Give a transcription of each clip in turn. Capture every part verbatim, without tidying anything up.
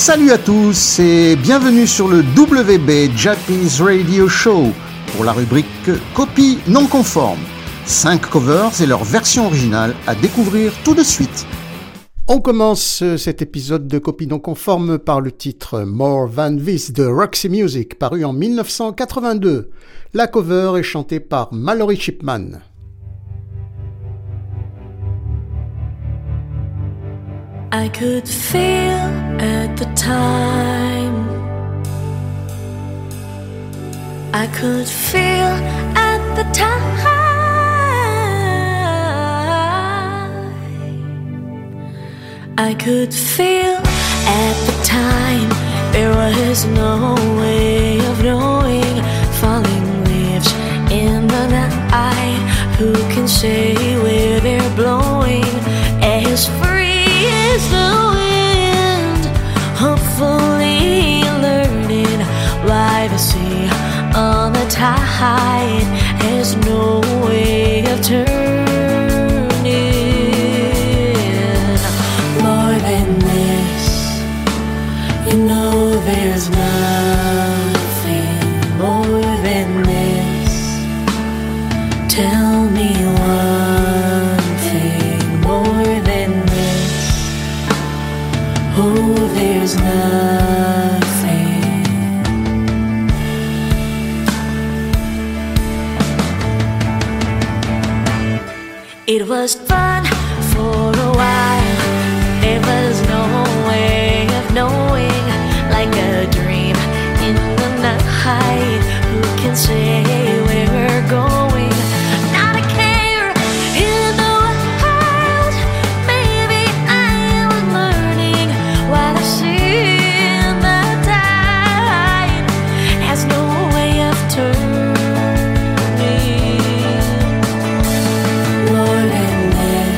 Salut à tous et bienvenue sur le W B Jappies Radio Show pour la rubrique Copies non conformes. cinq covers et leur version originale à découvrir tout de suite. On commence cet épisode de Copies non conformes par le titre More Than This de Roxy Music, paru en dix-neuf cent quatre-vingt-deux. La cover est chantée par Mallory Chipman. I could feel at the time, I could feel at the time, I could feel at the time, there was no way of knowing, falling leaves in the night, who can say where they're blowing, as free is the wind, hopefully learning why the sea on the tide has no way of turning. More than this, you know there's nothing more than this. Tell me one thing more than this. Oh, there's nothing. It was fun for a while. There was no way of knowing, like a dream in the night. Who can say where we're going? Not a care in the world. Maybe I was learning why the sea in the tide has no way of turning. More than this,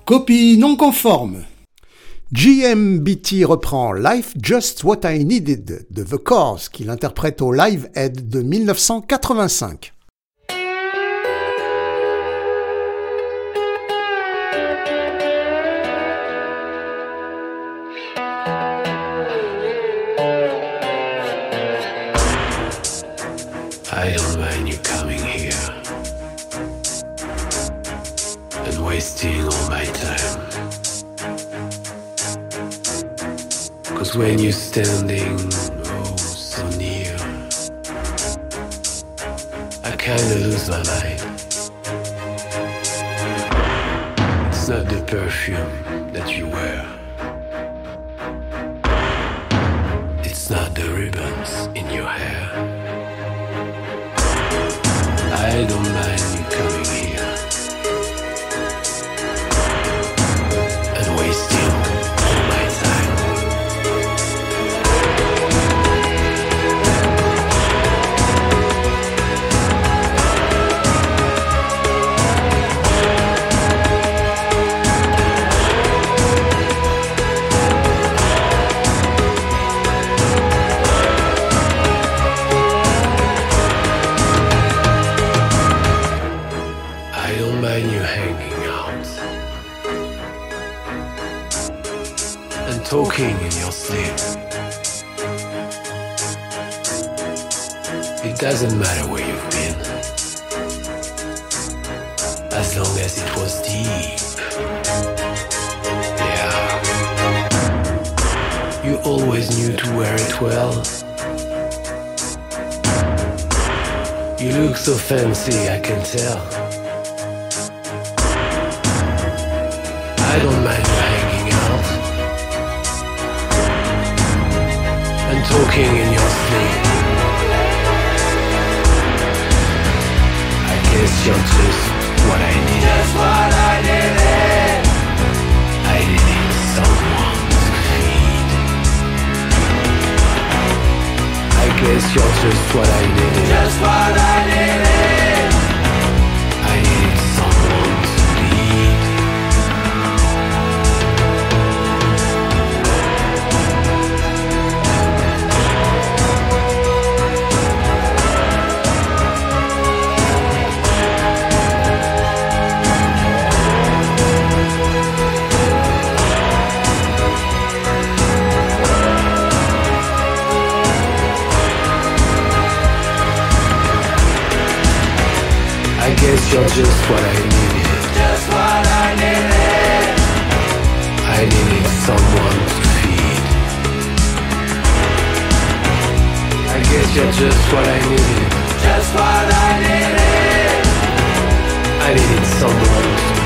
Copie non conforme. G M B T reprend Life Just What I Needed de The Cause qu'il interprète au Live Aid de mille neuf cent quatre-vingt-cinq. I don't mind you coming here and wasting all my time. Cause when you're standing oh so near, I kinda lose my mind. It's not the perfume that you wear, it's not the ribbons in your hair. I don't mind you coming here and wasting all my time. Talking in your sleep. It doesn't matter where you've been, as long as it was deep. Yeah. You always knew to wear it well. You look so fancy, I can tell. I don't mind you hanging out and talking in your sleep. I guess you're just what I need. Just what I needed. I needed someone to feed. I guess you're just what I needed. Just what I needed. I needed someone to lead. I guess you're just what I needed. Just what I needed. I needed someone to feed. I guess you're just what I needed. Just what I needed. I needed someone to feed.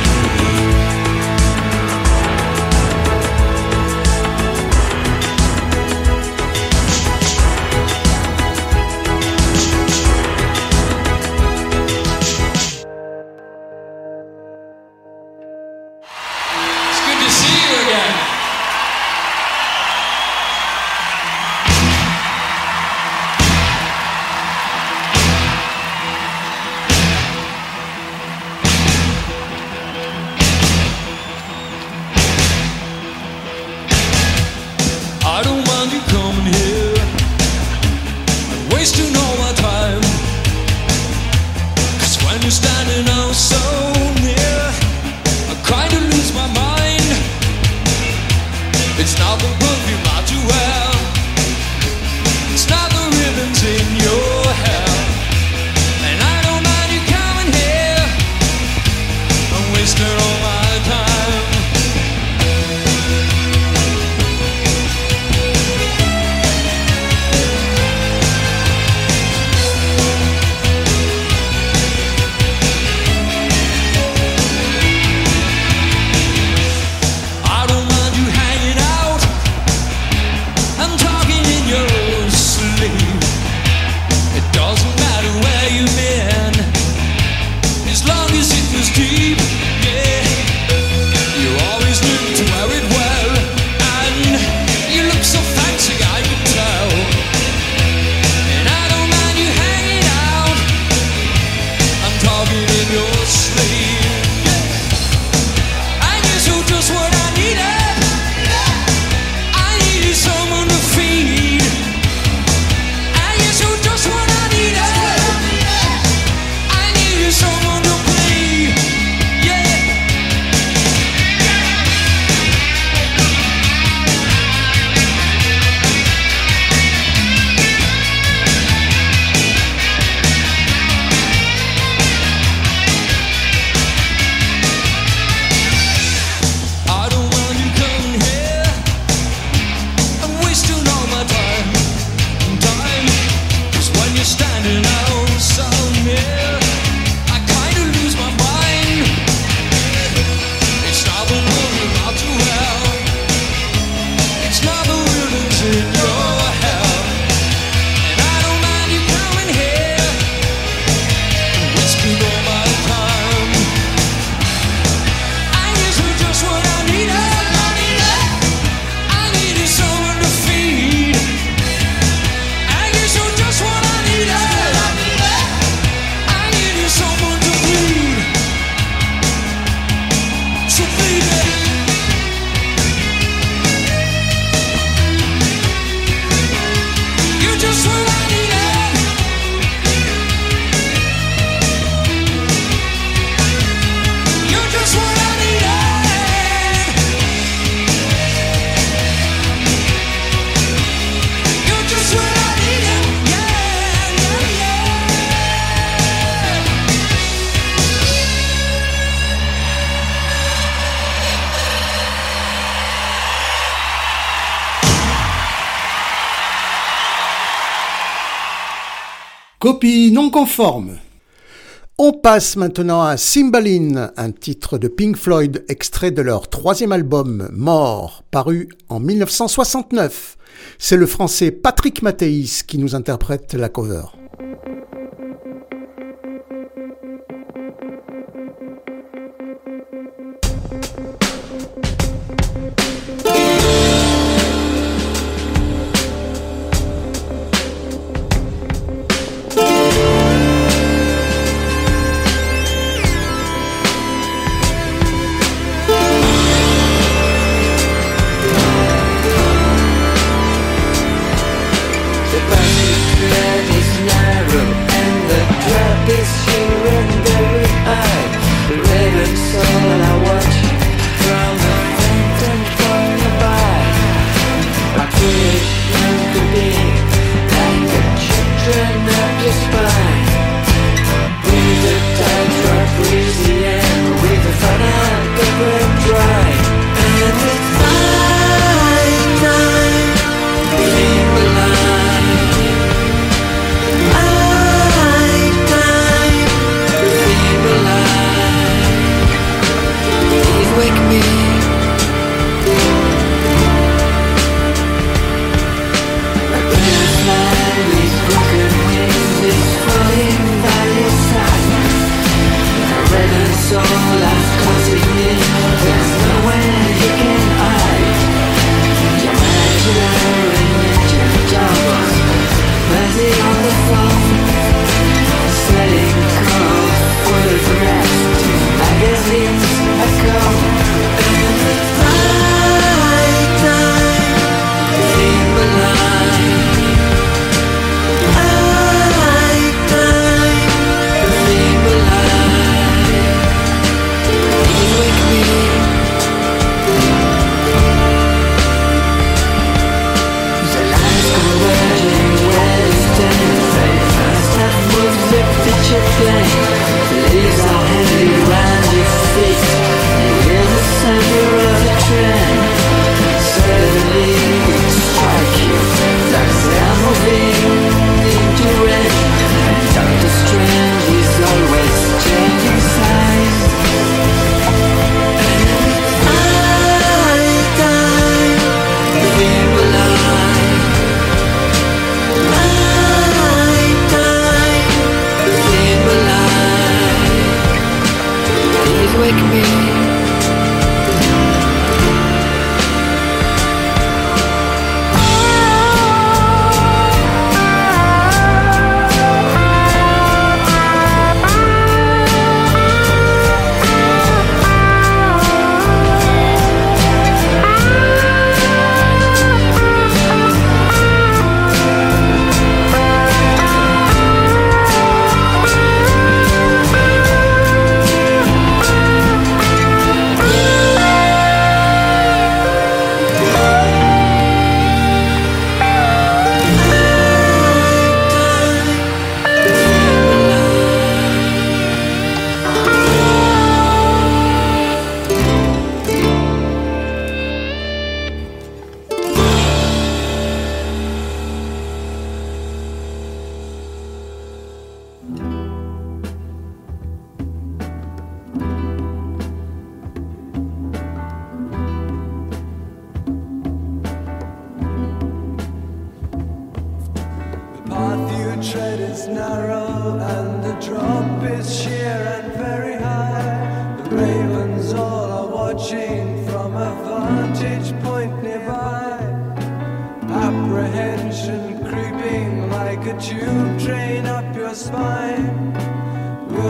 Copie non conforme. On passe maintenant à Cymbaline, un titre de Pink Floyd extrait de leur troisième album More, paru en mille neuf cent soixante-neuf. C'est le français Patrick Mattéis qui nous interprète la cover.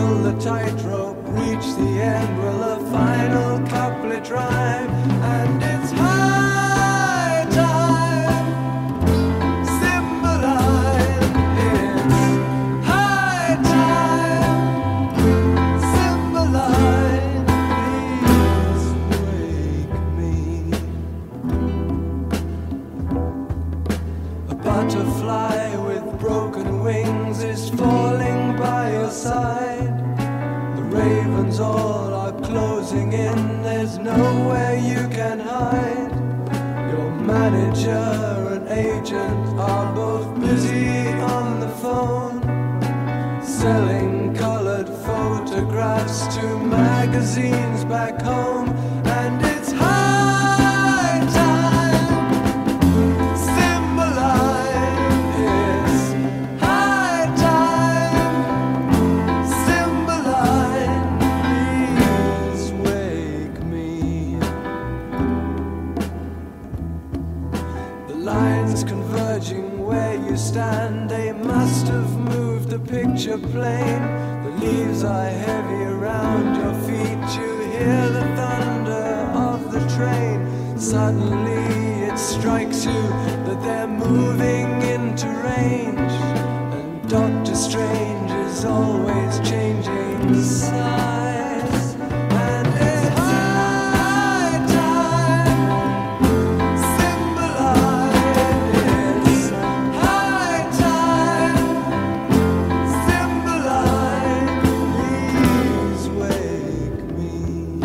Will the tightrope reach the end? Will the final couplet rhyme? And it's high time, Cymbeline. It's high time, Cymbeline. Please wake me. A butterfly with broken wings is falling by your side. The ravens all are closing in. There's nowhere you can hide. Your manager and agent are both busy on the phone, selling colored photographs to magazines back home. And it's high time, Cymbeline. It's high time, Cymbeline. Please wake me. The lines converging where you stand, they must have moved the picture plane. The leaves are heavy around your feet. You hear the thunder of the train. Suddenly it strikes you that they're moving into range. And Doctor Strange is always changing size. And it's high time, Cymbeline. It's high time, Cymbeline. Please wake me.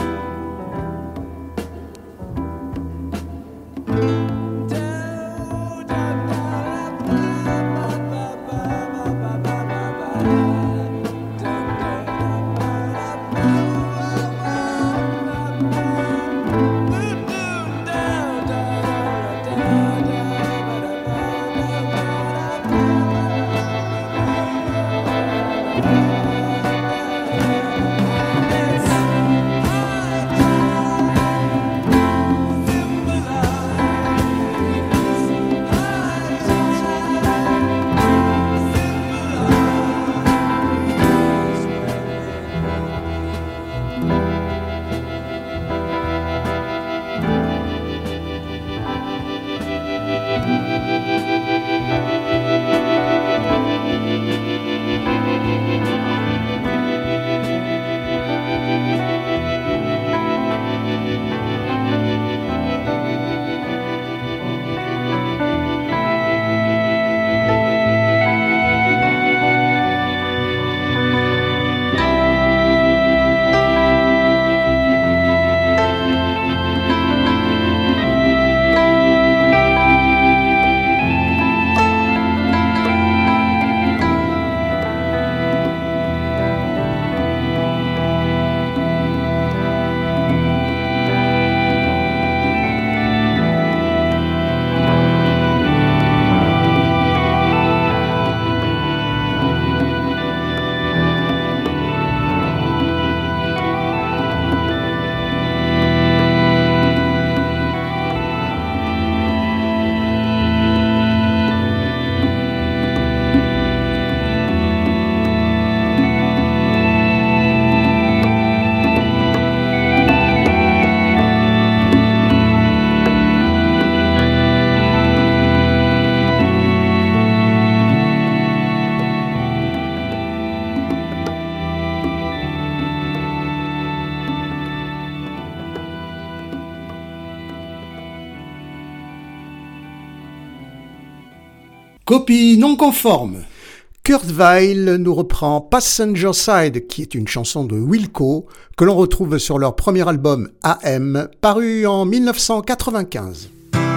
Copie non conforme. Kurt Weill nous reprend Passenger Side, qui est une chanson de Wilco, que l'on retrouve sur leur premier album A M, paru en mille neuf cent quatre-vingt-quinze.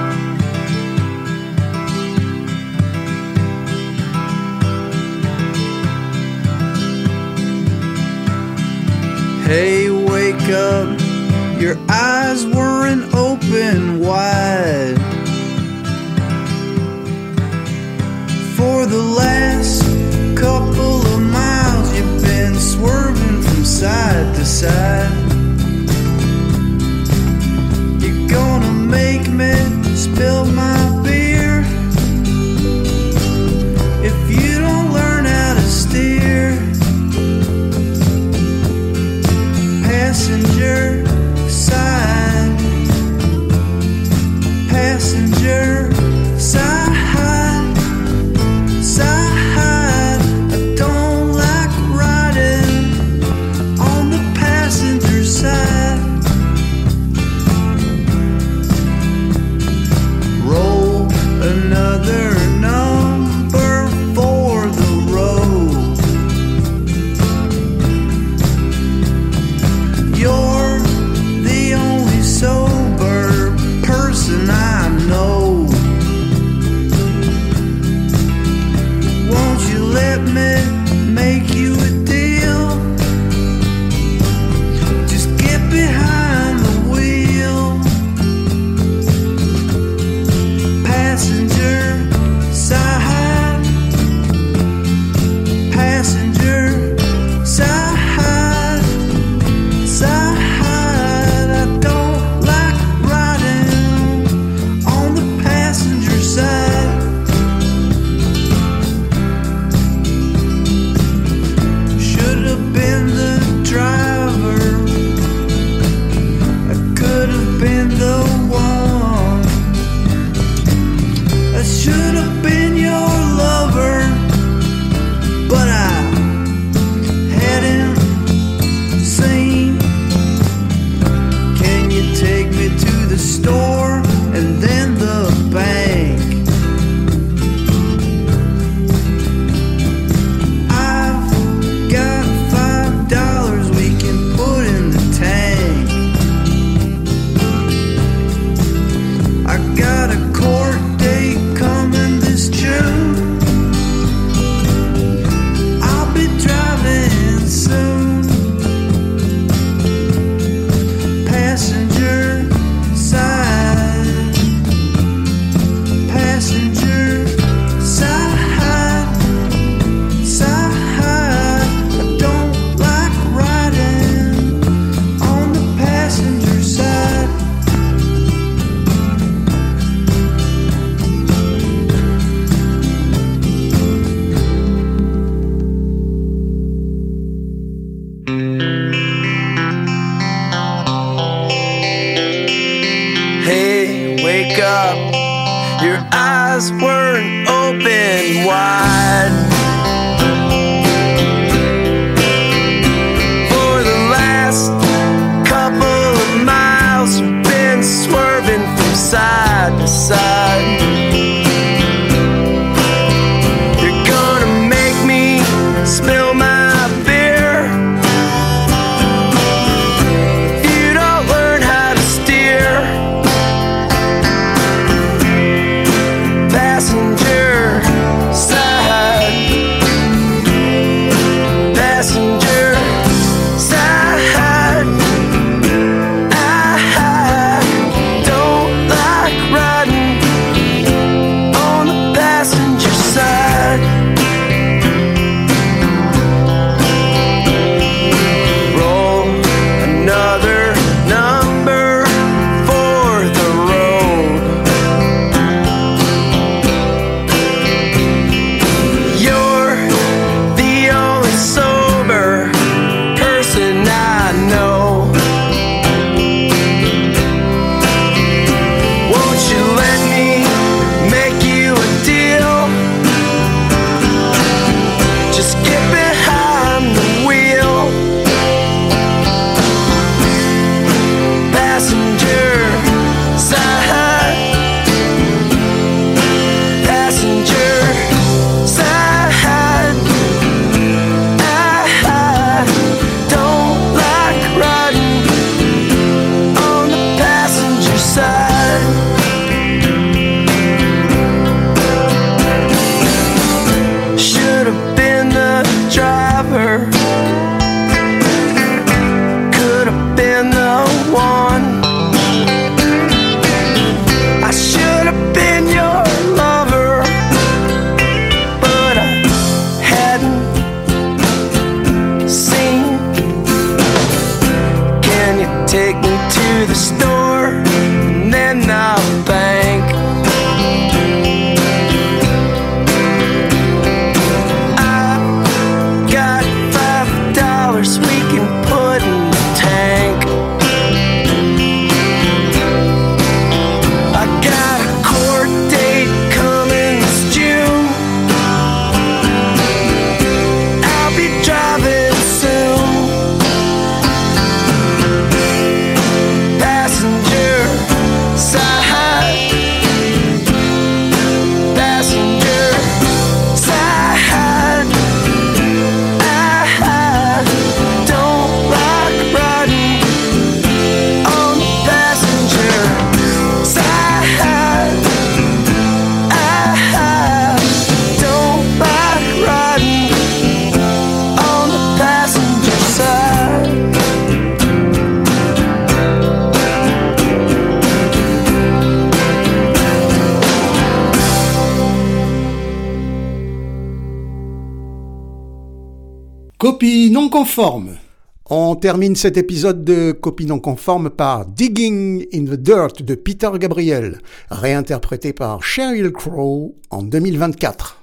Hey, wake up, your eyes weren't open wide. For the last couple of miles you've been swerving from side to side. You're gonna make me spill my beer if you don't learn how to steer. passenger side, passenger side, side. I don't like riding on the passenger side. Roll another number for the road. You're the only sober person I know. Won't you let me make you a deal? Just get behind the wheel. Passenger side, passenger side, side. I don't like riding on the passenger side. Should have been the driver. I could have been the one. I should have been your lover, but I hadn't seen. Can you take me to the store and then the bank? I've got five dollars we can put in the tank. I got a court date coming this June. I'll be driving soon. Passenger side, passenger side, side. I don't like riding on the passenger side. Hey, wake up. Your eyes weren't open wide. For the last couple of miles, you've been swerving from side to side. You're gonna make me spill my beer if you don't learn how to steer. Passenger side, passenger side. I don't like riding on the passenger side. Roll another number for the road. You're the only sober person I know. Won't you let me make you a deal? Just get behind the wheel. Passenger side, passenger side. I don't like riding on the passenger side. Should have been the driver. Could have been the one. I should have been your lover, but I hadn't seen. Can you take me to the store and then I'll bank? I've got five dollars we can put in the tank. Copie non conforme. On termine cet épisode de Copie non conforme par Digging in the Dirt de Peter Gabriel, réinterprété par Sheryl Crow en deux mille vingt-quatre.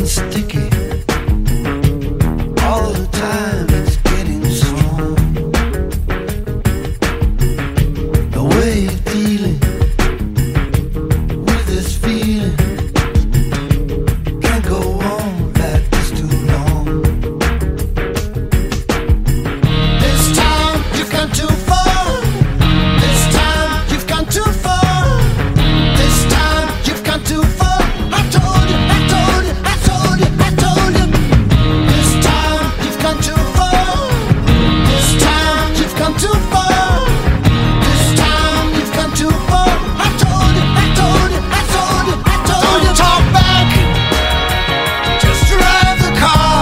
getting sticky. All the time it's getting strong. The way you're dealing with this feeling can't go on like this too long. This time you've gone too far. This time you've gone too far. This time you've gone too far. I told you, I told you, I told you, I told you. This time you've gone too far. This time you've gone too far. This time you've gone too far. I told you, I told you, I told you, I told you. Don't talk back. Just drive the car.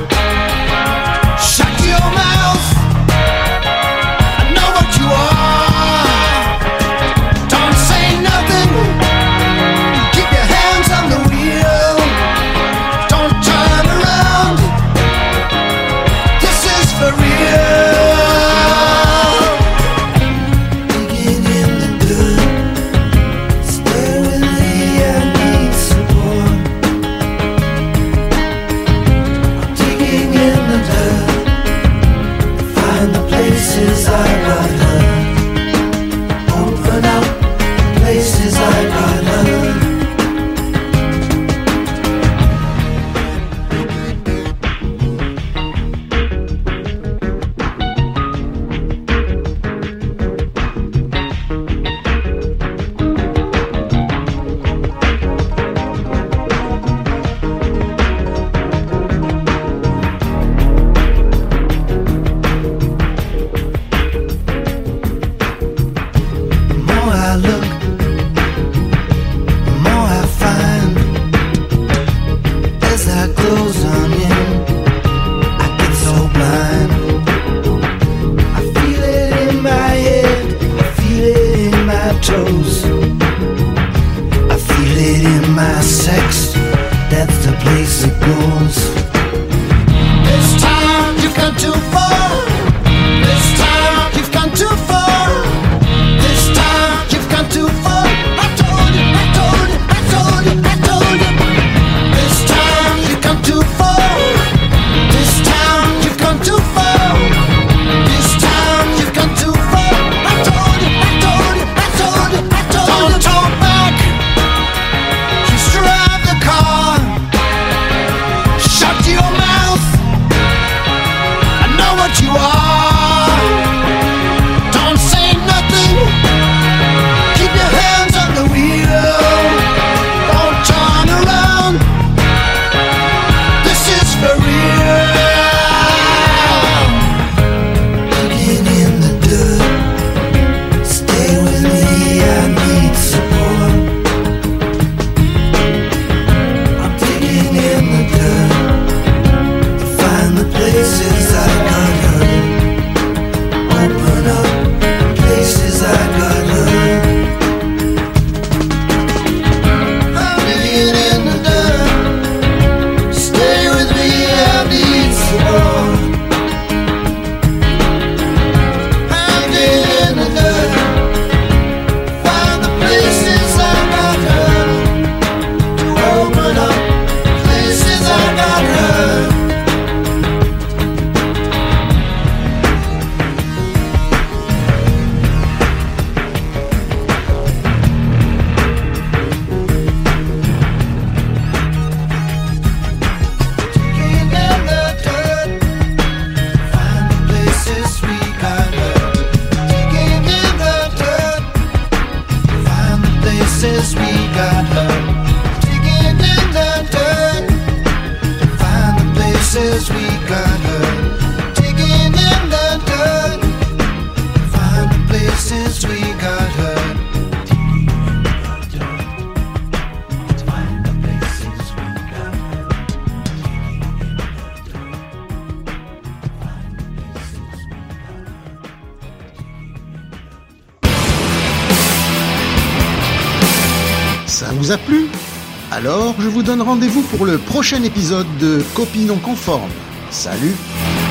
Shut your mouth. I know what you are. Don't say nothing. Keep your hands on the wheel. Don't turn around. This is for real. Digging in the dirt. Stay with me, I need support. I'm digging in the dirt. Find the places I got hurt. Open up the places I got hurt. The more I look, the more I find. As I close on in, I get so blind. I feel it in my head, I feel it in my toes. I feel it in my sex, that's the place it goes. This time you've gone too far. This time you've gone too far. This time you've gone too far. I told you, I told you, I told you, I told you. This time you've gone too far. This time you've gone too far. This time you've gone too far. I told you, I told you, I told you, I told you. Don't talk back. Just drive the car. Shut your mouth. I know what you are. Don't say nothing. Keep your hands on the wheel. Don't turn around. This is for real. Digging in the dirt. Stay with me, I need support. I'm digging in the dirt to find the places I got hurt. Open up the places I got hurt. I'm digging in the dirt. Stay with me, I need support. I'm digging in the dirt. Find the places I got hurt. To open up places I got hurt. Digging in the dirt. Find the places we got hurt. Digging in the dirt. Find the places we got hurt. Digging in the dirt. Find the places we got hurt. Digging in the dirt. Find the places we got hurt. Find the places we got hurt. Ça vous a plu? Alors, je vous donne rendez-vous pour le prochain épisode de Copie non conforme. Salut!